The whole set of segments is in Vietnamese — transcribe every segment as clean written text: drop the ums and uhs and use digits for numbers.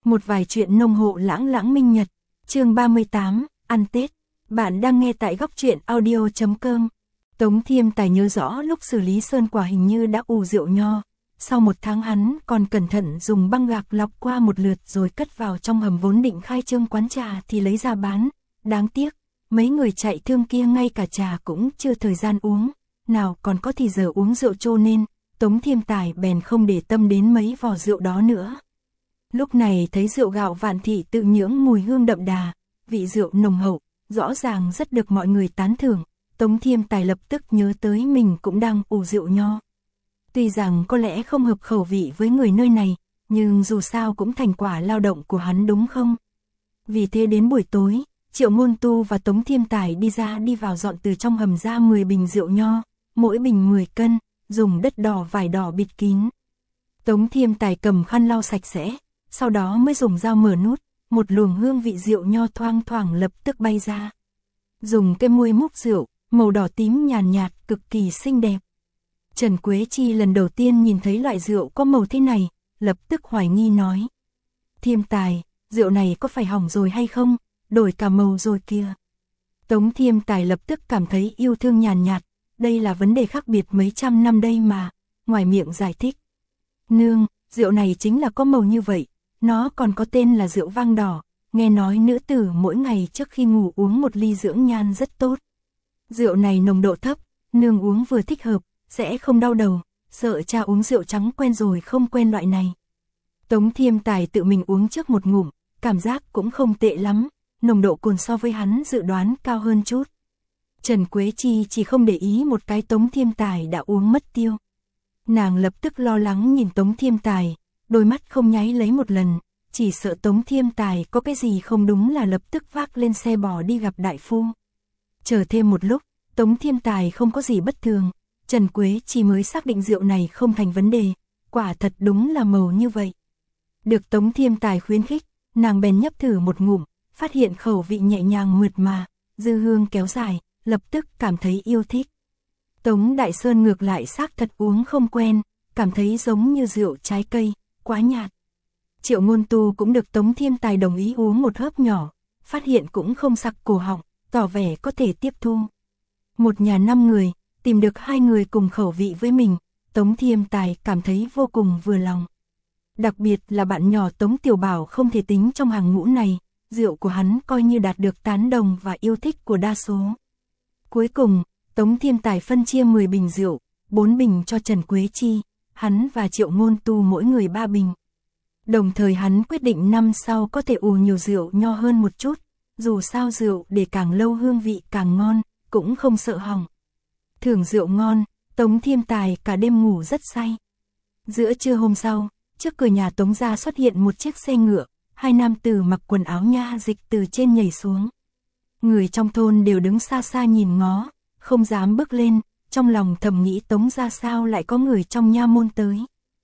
Một vài chuyện nông hộ lãng lãng minh nhật, chương 38, ăn Tết. Bạn đang nghe tại góc truyện audio.com. Tống Thiêm Tài nhớ rõ lúc xử lý sơn quả hình như đã ủ rượu nho. Sau một tháng hắn còn cẩn thận dùng băng gạc lọc qua một lượt rồi cất vào trong hầm vốn định khai trương quán trà thì lấy ra bán. Đáng tiếc, mấy người chạy thương kia ngay cả trà cũng chưa thời gian uống, nào còn có thì giờ uống rượu trô nên, Tống Thiêm Tài bèn không để tâm đến mấy vò rượu đó nữa. Lúc này thấy rượu gạo Vạn Thị tự nhưỡng mùi hương đậm đà, vị rượu nồng hậu, rõ ràng rất được mọi người tán thưởng, Tống Thiêm Tài lập tức nhớ tới mình cũng đang ủ rượu nho. Tuy rằng có lẽ không hợp khẩu vị với người nơi này, nhưng dù sao cũng thành quả lao động của hắn đúng không? Vì thế đến buổi tối, Triệu Ngôn Tu và Tống Thiêm Tài đi vào dọn từ trong hầm ra 10 bình rượu nho, mỗi bình 10 cân, dùng đất đỏ vải đỏ bịt kín. Tống Thiêm Tài cầm khăn lau sạch sẽ, sau đó mới dùng dao mở nút, một luồng hương vị rượu nho thoang thoảng lập tức bay ra. Dùng cái muôi múc rượu, màu đỏ tím nhàn nhạt, cực kỳ xinh đẹp. Trần Quế Chi lần đầu tiên nhìn thấy loại rượu có màu thế này, lập tức hoài nghi nói. Thiêm Tài, rượu này có phải hỏng rồi hay không, đổi cả màu rồi kìa. Tống Thiêm Tài lập tức cảm thấy yêu thương nhàn nhạt, đây là vấn đề khác biệt mấy trăm năm đây mà, ngoài miệng giải thích. Nương, rượu này chính là có màu như vậy, nó còn có tên là rượu vang đỏ, nghe nói nữ tử mỗi ngày trước khi ngủ uống một ly dưỡng nhan rất tốt. Rượu này nồng độ thấp, nương uống vừa thích hợp, sẽ không đau đầu, sợ cha uống rượu trắng quen rồi không quen loại này. Tống Thiêm Tài tự mình uống trước một ngụm, cảm giác cũng không tệ lắm, nồng độ cồn so với hắn dự đoán cao hơn chút. Trần Quế Chi chỉ không để ý một cái Tống Thiêm Tài đã uống mất tiêu. Nàng lập tức lo lắng nhìn Tống Thiêm Tài, đôi mắt không nháy lấy một lần, chỉ sợ Tống Thiêm Tài có cái gì không đúng là lập tức vác lên xe bò đi gặp đại phu. Chờ thêm một lúc, Tống Thiêm Tài không có gì bất thường, Trần Quế Chi mới xác định rượu này không thành vấn đề, quả thật đúng là màu như vậy. Được Tống Thiêm Tài khuyến khích, nàng bèn nhấp thử một ngụm, phát hiện khẩu vị nhẹ nhàng mượt mà, dư hương kéo dài, lập tức cảm thấy yêu thích. Tống Đại Sơn ngược lại xác thật uống không quen, cảm thấy giống như rượu trái cây, quá nhạt. Triệu Ngôn Tu cũng được Tống Thiêm Tài đồng ý uống một hớp nhỏ, phát hiện cũng không sặc cổ họng, tỏ vẻ có thể tiếp thu. Một nhà 5 người, tìm được 2 người cùng khẩu vị với mình, Tống Thiêm Tài cảm thấy vô cùng vừa lòng. Đặc biệt là bạn nhỏ Tống Tiểu Bảo không thể tính trong hàng ngũ này, rượu của hắn coi như đạt được tán đồng và yêu thích của đa số. Cuối cùng, Tống Thiêm Tài phân chia 10 bình rượu, 4 bình cho Trần Quế Chi, hắn và Triệu Ngôn Tu mỗi người 3 bình. Đồng thời hắn quyết định năm sau có thể ủ nhiều rượu nho hơn một chút, dù sao rượu để càng lâu hương vị càng ngon, cũng không sợ hỏng. Thưởng rượu ngon, Tống Thiêm Tài cả đêm ngủ rất say. Giữa trưa hôm sau, trước cửa nhà Tống gia xuất hiện một chiếc xe ngựa, 2 nam tử mặc quần áo nha dịch từ trên nhảy xuống. Người trong thôn đều đứng xa xa nhìn ngó, không dám bước lên, trong lòng thầm nghĩ Tống gia sao lại có người trong nha môn tới.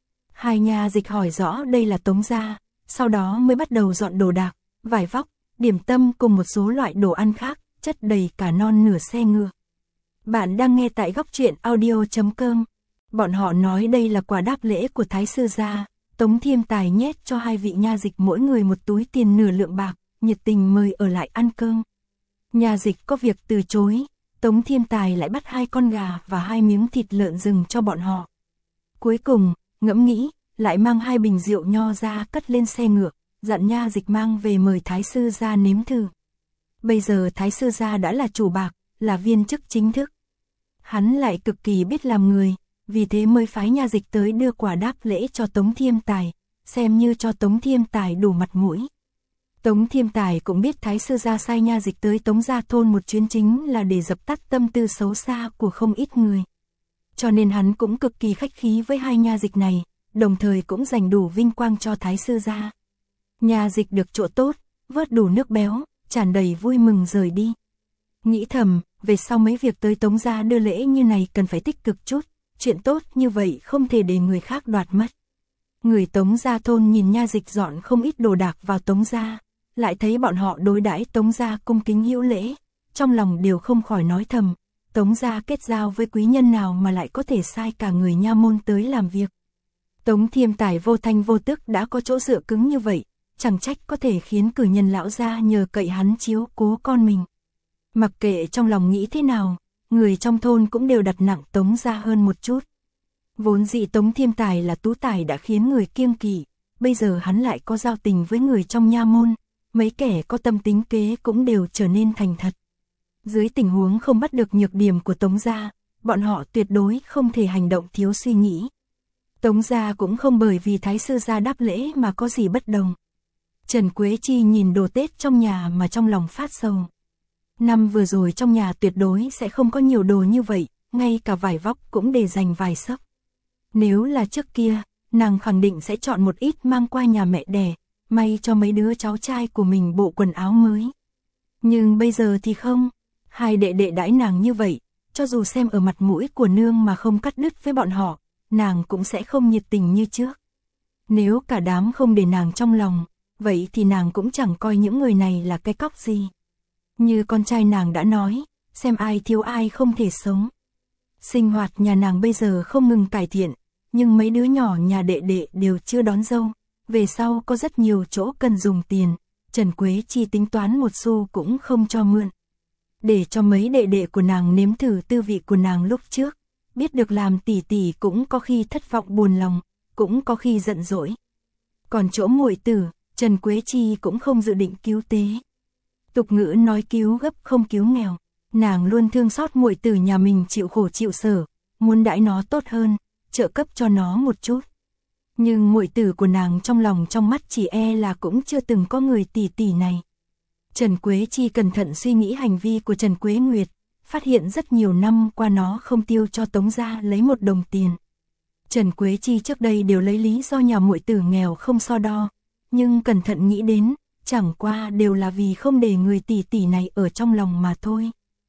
2 nha dịch hỏi rõ đây là Tống gia, sau đó mới bắt đầu dọn đồ đạc, vải vóc, điểm tâm cùng một số loại đồ ăn khác, chất đầy cả non nửa xe ngựa. Bạn đang nghe tại góc truyện audio.com. Bọn họ nói đây là quà đáp lễ của Thái sư gia. Tống Thiêm Tài nhét cho 2 vị nha dịch mỗi người một túi tiền nửa lượng bạc, nhiệt tình mời ở lại ăn cơm. Nha dịch có việc từ chối, Tống Thiêm Tài lại bắt 2 con gà và 2 miếng thịt lợn rừng cho bọn họ. Cuối cùng, ngẫm nghĩ, lại mang 2 bình rượu nho ra cất lên xe ngựa, dặn nha dịch mang về mời Thái sư gia nếm thử. Bây giờ Thái sư gia đã là chủ bạc, là viên chức chính thức. Hắn lại cực kỳ biết làm người, vì thế mới phái nha dịch tới đưa quà đáp lễ cho Tống Thiêm Tài, xem như cho Tống Thiêm Tài đủ mặt mũi. Tống Thiêm Tài cũng biết Thái sư gia sai nha dịch tới Tống gia thôn một chuyến chính là để dập tắt tâm tư xấu xa của không ít người. Cho nên hắn cũng cực kỳ khách khí với 2 nha dịch này, đồng thời cũng dành đủ vinh quang cho Thái sư gia. Nha dịch được chỗ tốt, vớt đủ nước béo, tràn đầy vui mừng rời đi. Nghĩ thầm, về sau mấy việc tới Tống gia đưa lễ như này cần phải tích cực chút, chuyện tốt như vậy không thể để người khác đoạt mất. Người Tống gia thôn nhìn nha dịch dọn không ít đồ đạc vào Tống gia, lại thấy bọn họ đối đãi Tống gia cung kính hữu lễ, trong lòng đều không khỏi nói thầm, Tống gia kết giao với quý nhân nào mà lại có thể sai cả người nha môn tới làm việc. Tống Thiêm Tài vô thanh vô tức đã có chỗ dựa cứng như vậy, chẳng trách có thể khiến cử nhân lão gia nhờ cậy hắn chiếu cố con mình. Mặc kệ trong lòng nghĩ thế nào, người trong thôn cũng đều đặt nặng Tống gia hơn một chút. Vốn dĩ Tống Thiêm Tài là tú tài đã khiến người kiêng kỵ, bây giờ hắn lại có giao tình với người trong nha môn, mấy kẻ có tâm tính kế cũng đều trở nên thành thật. Dưới tình huống không bắt được nhược điểm của Tống gia, bọn họ tuyệt đối không thể hành động thiếu suy nghĩ. Tống gia cũng không bởi vì thái sư gia đáp lễ mà có gì bất đồng. Trần Quế Chi nhìn đồ Tết trong nhà mà trong lòng phát sầu. Năm vừa rồi trong nhà tuyệt đối sẽ không có nhiều đồ như vậy, ngay cả vải vóc cũng để dành vài xấp. Nếu là trước kia, nàng khẳng định sẽ chọn một ít mang qua nhà mẹ đẻ, may cho mấy đứa cháu trai của mình bộ quần áo mới. Nhưng bây giờ thì không, hai đệ đệ đãi nàng như vậy, cho dù xem ở mặt mũi của nương mà không cắt đứt với bọn họ, nàng cũng sẽ không nhiệt tình như trước. Nếu cả đám không để nàng trong lòng, vậy thì nàng cũng chẳng coi những người này là cái cóc gì. Như con trai nàng đã nói, xem ai thiếu ai không thể sống. Sinh hoạt nhà nàng bây giờ không ngừng cải thiện, nhưng mấy đứa nhỏ nhà đệ đệ đều chưa đón dâu, về sau có rất nhiều chỗ cần dùng tiền, Trần Quế Chi tính toán một xu cũng không cho mượn. Để cho mấy đệ đệ của nàng nếm thử tư vị của nàng lúc trước, biết được làm tỷ tỷ cũng có khi thất vọng buồn lòng, cũng có khi giận dỗi. Còn chỗ muội tử, Trần Quế Chi cũng không dự định cứu tế. Tục ngữ nói cứu gấp không cứu nghèo, nàng luôn thương xót muội tử nhà mình chịu khổ chịu sở, muốn đãi nó tốt hơn, trợ cấp cho nó một chút. Nhưng muội tử của nàng trong lòng trong mắt chỉ e là cũng chưa từng có người tỷ tỷ này. Trần Quế Chi cẩn thận suy nghĩ hành vi của Trần Quế Nguyệt, phát hiện rất nhiều năm qua nó không tiêu cho Tống gia lấy một đồng tiền. Trần Quế Chi trước đây đều lấy lý do nhà muội tử nghèo không so đo, nhưng cẩn thận nghĩ đến, chẳng qua đều là vì không để người tỷ tỷ này ở trong lòng mà thôi.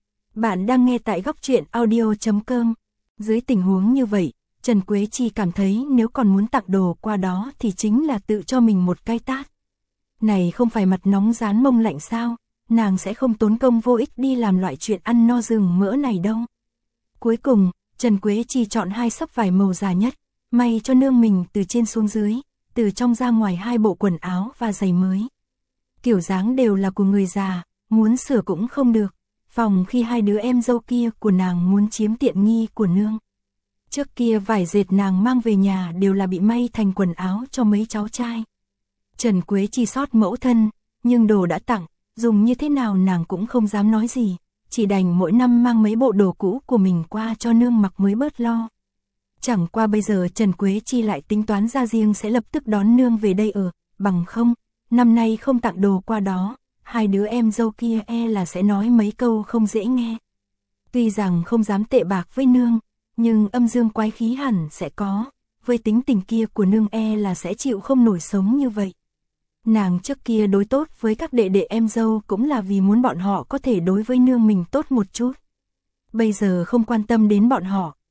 Bạn đang nghe tại góc truyện audio.com. Dưới tình huống như vậy, Trần Quế Chi cảm thấy nếu còn muốn tặng đồ qua đó thì chính là tự cho mình một cái tát. Này không phải mặt nóng rán mông lạnh sao, nàng sẽ không tốn công vô ích đi làm loại chuyện ăn no rừng mỡ này đâu. Cuối cùng, Trần Quế Chi chọn hai xấp vải màu già nhất, may cho nương mình từ trên xuống dưới, từ trong ra ngoài hai bộ quần áo và giày mới. Kiểu dáng đều là của người già, muốn sửa cũng không được, phòng khi hai đứa em dâu kia của nàng muốn chiếm tiện nghi của nương. Trước kia vải dệt nàng mang về nhà đều là bị may thành quần áo cho mấy cháu trai. Trần Quế Chi xót mẫu thân, nhưng đồ đã tặng, dùng như thế nào nàng cũng không dám nói gì, chỉ đành mỗi năm mang mấy bộ đồ cũ của mình qua cho nương mặc mới bớt lo. Chẳng qua bây giờ Trần Quế Chi lại tính toán ra riêng sẽ lập tức đón nương về đây ở, bằng không, năm nay không tặng đồ qua đó, hai đứa em dâu kia e là sẽ nói mấy câu không dễ nghe. Tuy rằng không dám tệ bạc với nương, nhưng âm dương quái khí hẳn sẽ có, với tính tình kia của nương e là sẽ chịu không nổi sống như vậy. Nàng trước kia đối tốt với các đệ đệ em dâu cũng là vì muốn bọn họ có thể đối với nương mình tốt một chút. Bây giờ không quan tâm đến bọn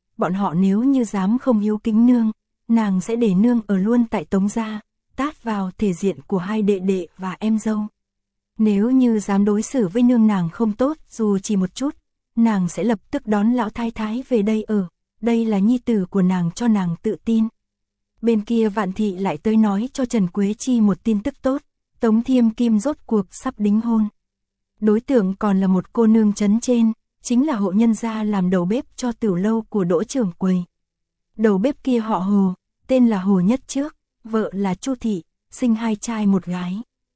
họ nếu như dám không hiếu kính nương, nàng sẽ để nương ở luôn tại Tống gia, tát vào thể diện của hai đệ đệ và em dâu. Nếu như dám đối xử với nương nàng không tốt dù chỉ một chút, nàng sẽ lập tức đón lão thái thái về đây ở, đây là nhi tử của nàng cho nàng tự tin. Bên kia Vạn Thị lại tới nói cho Trần Quế Chi một tin tức tốt, Tống Thiêm Kim rốt cuộc sắp đính hôn. Đối tượng còn là một cô nương trấn trên, chính là hộ nhân gia làm đầu bếp cho tiểu lâu của Đỗ trưởng quầy. Đầu bếp kia họ Hồ, tên là Hồ Nhất Trước, vợ là Chu Thị, sinh hai trai một gái.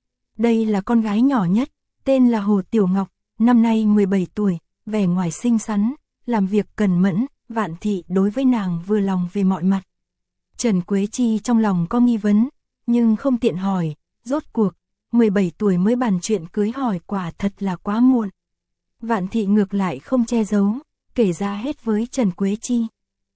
Đây là con gái nhỏ nhất, tên là Hồ Tiểu Ngọc, năm nay 17 tuổi, vẻ ngoài xinh xắn, làm việc cẩn mẫn, Vạn Thị đối với nàng vừa lòng về mọi mặt. Trần Quế Chi trong lòng có nghi vấn, nhưng không tiện hỏi, rốt cuộc, 17 tuổi mới bàn chuyện cưới hỏi quả thật là quá muộn. Vạn Thị ngược lại không che giấu, kể ra hết với Trần Quế Chi.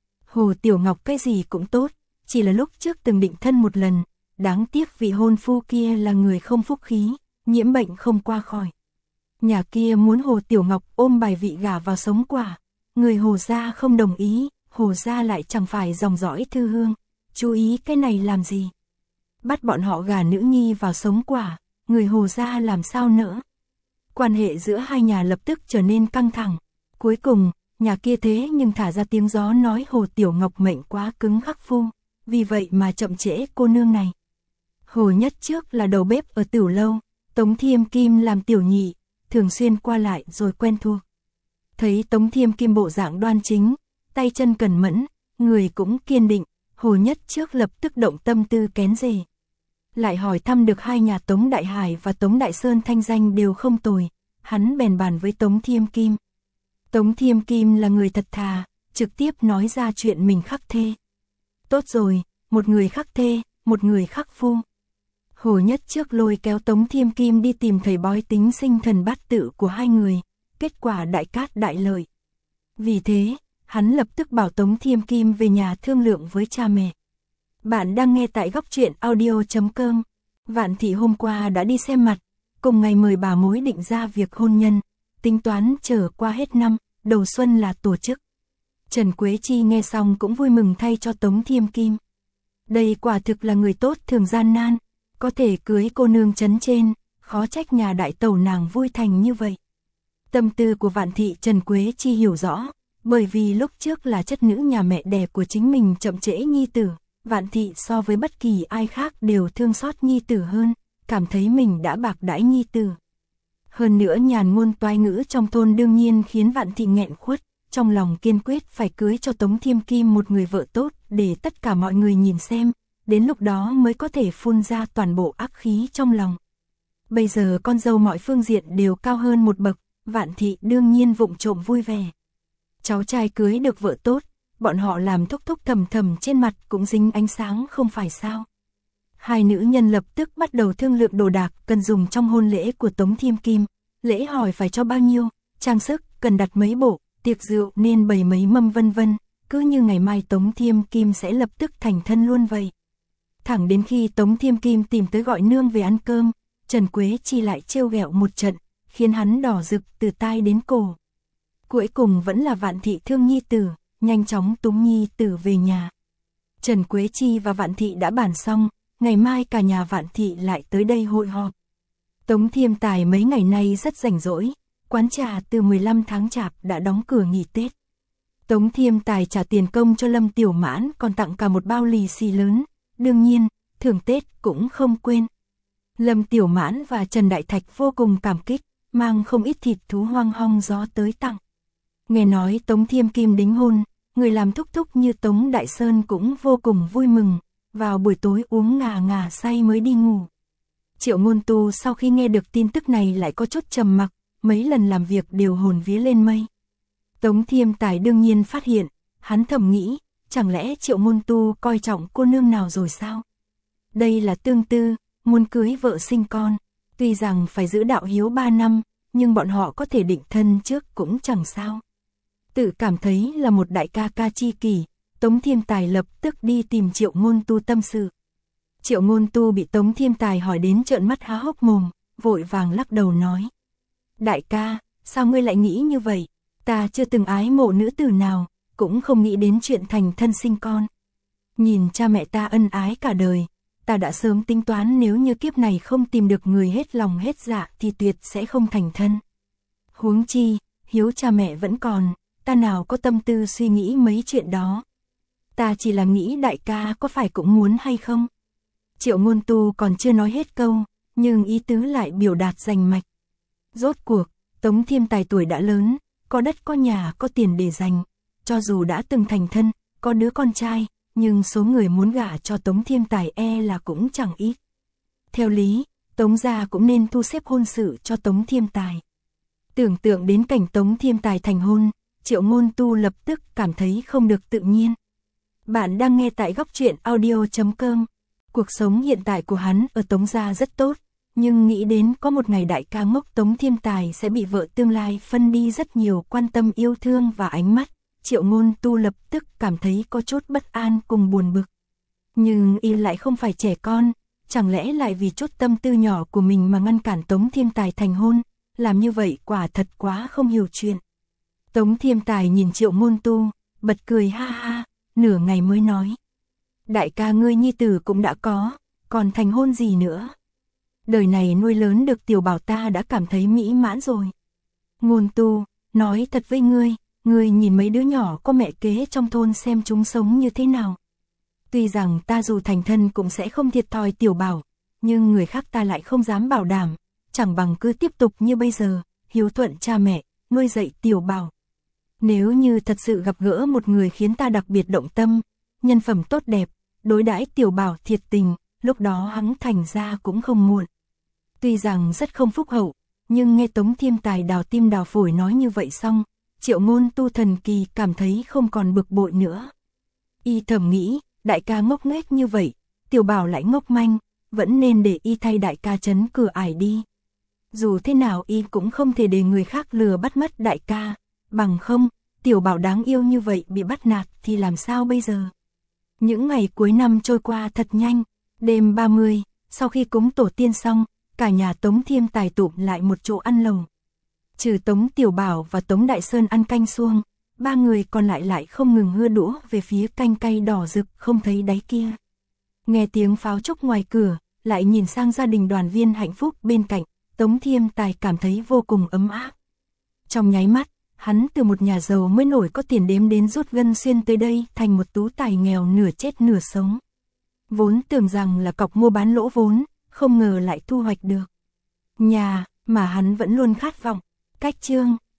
Hồ Tiểu Ngọc cái gì cũng tốt, chỉ là lúc trước từng định thân một lần, đáng tiếc vị hôn phu kia là người không phúc khí, nhiễm bệnh không qua khỏi. Nhà kia muốn Hồ Tiểu Ngọc ôm bài vị gả vào sống quả, người Hồ gia không đồng ý, Hồ gia lại chẳng phải dòng dõi thư hương, chú ý cái này làm gì? Bắt bọn họ gả nữ nhi vào sống quả, người Hồ gia làm sao nữa? Quan hệ giữa hai nhà lập tức trở nên căng thẳng. Cuối cùng, nhà kia thế nhưng thả ra tiếng gió nói Hồ Tiểu Ngọc mệnh quá cứng khắc phu, vì vậy mà chậm trễ cô nương này. Hồ Nhất trước là đầu bếp ở Tửu Lâu, Tống Thiêm Kim làm tiểu nhị, thường xuyên qua lại rồi quen thuộc. Thấy Tống Thiêm Kim bộ dạng đoan chính, tay chân cẩn mẫn, người cũng kiên định, Hồ Nhất trước lập tức động tâm tư kén rể. Lại hỏi thăm được hai nhà Tống Đại Hải và Tống Đại Sơn thanh danh đều không tồi, hắn bèn bàn với Tống Thiêm Kim. Tống Thiêm Kim là người thật thà, trực tiếp nói ra chuyện mình khắc thê. Tốt rồi, một người khắc thê, một người khắc phu. Hồ Nhất trước lôi kéo Tống Thiêm Kim đi tìm thầy bói tính sinh thần bát tự của hai người, kết quả đại cát đại lợi. Vì thế, hắn lập tức bảo Tống Thiêm Kim về nhà thương lượng với cha mẹ. Bạn đang nghe tại góc truyện audio.com. Vạn Thị hôm qua đã đi xem mặt, cùng ngày mời bà mối định ra việc hôn nhân, tính toán chờ qua hết năm, đầu xuân là tổ chức. Trần Quế Chi nghe xong cũng vui mừng thay cho Tống Thiêm Kim. Đây quả thực là người tốt thường gian nan, có thể cưới cô nương trấn trên, khó trách nhà đại tẩu nàng vui thành như vậy. Tâm tư của Vạn Thị Trần Quế Chi hiểu rõ, bởi vì lúc trước là chất nữ nhà mẹ đẻ của chính mình chậm trễ nhi tử, Vạn Thị so với bất kỳ ai khác đều thương xót nhi tử hơn, cảm thấy mình đã bạc đãi nhi tử. Hơn nữa nhàn ngôn toái ngữ trong thôn đương nhiên khiến Vạn Thị nghẹn khuất, trong lòng kiên quyết phải cưới cho Tống Thiêm Kim một người vợ tốt để tất cả mọi người nhìn xem, đến lúc đó mới có thể phun ra toàn bộ ác khí trong lòng. Bây giờ con dâu mọi phương diện đều cao hơn một bậc, Vạn Thị đương nhiên vụng trộm vui vẻ. Cháu trai cưới được vợ tốt, bọn họ làm thúc thúc thầm thầm trên mặt cũng dính ánh sáng không phải sao. Hai nữ nhân lập tức bắt đầu thương lượng đồ đạc cần dùng trong hôn lễ của Tống Thiêm Kim, lễ hỏi phải cho bao nhiêu, trang sức cần đặt mấy bộ, tiệc rượu nên bày mấy mâm vân vân, cứ như ngày mai Tống Thiêm Kim sẽ lập tức thành thân luôn vậy. Thẳng đến khi Tống Thiêm Kim tìm tới gọi nương về ăn cơm, Trần Quế Chi lại trêu ghẹo một trận, khiến hắn đỏ rực từ tai đến cổ. Cuối cùng vẫn là Vạn Thị thương nhi tử, nhanh chóng túm nhi tử về nhà. Trần Quế Chi và Vạn Thị đã bàn xong, ngày mai cả nhà Vạn Thị lại tới đây hội họp. Tống Thiêm Tài mấy ngày nay rất rảnh rỗi, quán trà từ 15 tháng Chạp đã đóng cửa nghỉ Tết. Tống Thiêm Tài trả tiền công cho Lâm Tiểu Mãn còn tặng cả một bao lì xì lớn, đương nhiên, thưởng Tết cũng không quên. Lâm Tiểu Mãn và Trần Đại Thạch vô cùng cảm kích, mang không ít thịt thú hoang hong gió tới tặng. Nghe nói Tống Thiêm Kim đính hôn, người làm thúc thúc như Tống Đại Sơn cũng vô cùng vui mừng, vào buổi tối uống ngà ngà say mới đi ngủ. Triệu Ngôn Tu sau khi nghe được tin tức này lại có chút trầm mặc, mấy lần làm việc đều hồn vía lên mây. Tống Thiêm Tài đương nhiên phát hiện, hắn thầm nghĩ, chẳng lẽ Triệu Ngôn Tu coi trọng cô nương nào rồi sao? Đây là tương tư, muốn cưới vợ sinh con, tuy rằng phải giữ đạo hiếu 3 năm, nhưng bọn họ có thể định thân trước cũng chẳng sao. Tự cảm thấy là một đại ca ca chi kỷ, Tống Thiêm Tài lập tức đi tìm Triệu Ngôn Tu tâm sự. Triệu Ngôn Tu bị Tống Thiêm Tài hỏi đến trợn mắt há hốc mồm, vội vàng lắc đầu nói. Đại ca, sao ngươi lại nghĩ như vậy? Ta chưa từng ái mộ nữ tử nào, cũng không nghĩ đến chuyện thành thân sinh con. Nhìn cha mẹ ta ân ái cả đời, ta đã sớm tính toán nếu như kiếp này không tìm được người hết lòng hết dạ thì tuyệt sẽ không thành thân. Huống chi, hiếu cha mẹ vẫn còn, ta nào có tâm tư suy nghĩ mấy chuyện đó. Ta chỉ là nghĩ đại ca có phải cũng muốn hay không? Triệu Ngôn Tu còn chưa nói hết câu, nhưng ý tứ lại biểu đạt rành mạch. Rốt cuộc, Tống Thiêm Tài tuổi đã lớn, có đất có nhà có tiền để dành, cho dù đã từng thành thân, có đứa con trai, nhưng số người muốn gả cho Tống Thiêm Tài là cũng chẳng ít. Theo lý, Tống gia cũng nên thu xếp hôn sự cho Tống Thiêm Tài. Tưởng tượng đến cảnh Tống Thiêm Tài thành hôn, Triệu Ngôn Tu lập tức cảm thấy không được tự nhiên. Bạn đang nghe tại góc truyện audio.com. Cuộc sống hiện tại của hắn ở Tống gia rất tốt, nhưng nghĩ đến có một ngày đại ca ngốc Tống Thiêm Tài sẽ bị vợ tương lai phân đi rất nhiều quan tâm yêu thương và ánh mắt, Triệu Ngôn Tu lập tức cảm thấy có chút bất an cùng buồn bực. Nhưng y lại không phải trẻ con, chẳng lẽ lại vì chút tâm tư nhỏ của mình mà ngăn cản Tống Thiêm Tài thành hôn, làm như vậy quả thật quá không hiểu chuyện. Tống Thiêm Tài nhìn Triệu Ngôn Tu, bật cười ha ha, nửa ngày mới nói. Đại ca ngươi nhi tử cũng đã có, còn thành hôn gì nữa? Đời này nuôi lớn được tiểu bảo ta đã cảm thấy mỹ mãn rồi. Ngôn Tu, nói thật với ngươi nhìn mấy đứa nhỏ có mẹ kế trong thôn xem chúng sống như thế nào. Tuy rằng ta dù thành thân cũng sẽ không thiệt thòi tiểu bảo, nhưng người khác ta lại không dám bảo đảm, chẳng bằng cứ tiếp tục như bây giờ, hiếu thuận cha mẹ, nuôi dạy Tiểu Bảo. Nếu như thật sự gặp gỡ một người khiến ta đặc biệt động tâm, nhân phẩm tốt đẹp, đối đãi Tiểu Bảo thiệt tình, lúc đó hắn thành ra cũng không muộn. Tuy rằng rất không phúc hậu, nhưng nghe Tống Thiêm Tài đào tim đào phổi nói như vậy xong, Triệu Ngôn Tu thần kỳ cảm thấy không còn bực bội nữa. Y thầm nghĩ, đại ca ngốc nghếch như vậy, Tiểu Bảo lại ngốc manh, vẫn nên để y thay đại ca trấn cửa ải đi. Dù thế nào y cũng không thể để người khác lừa bắt mất đại ca, bằng không, Tiểu Bảo đáng yêu như vậy bị bắt nạt thì làm sao bây giờ. Những ngày cuối năm trôi qua thật nhanh, đêm 30, sau khi cúng tổ tiên xong, cả nhà Tống Thiêm Tài tụm lại một chỗ ăn lẩu. Trừ Tống Tiểu Bảo và Tống Đại Sơn ăn canh suông, ba người còn lại không ngừng hưa đũa về phía canh cay đỏ rực không thấy đáy kia. Nghe tiếng pháo trúc ngoài cửa, lại nhìn sang gia đình đoàn viên hạnh phúc bên cạnh, Tống Thiêm Tài cảm thấy vô cùng ấm áp. Trong nháy mắt, hắn từ một nhà giàu mới nổi có tiền đếm đến rút gân xuyên tới đây thành một tú tài nghèo nửa chết nửa sống. Vốn tưởng rằng là cọc mua bán lỗ vốn, không ngờ lại thu hoạch được nhà mà hắn vẫn luôn khát vọng. Cách chương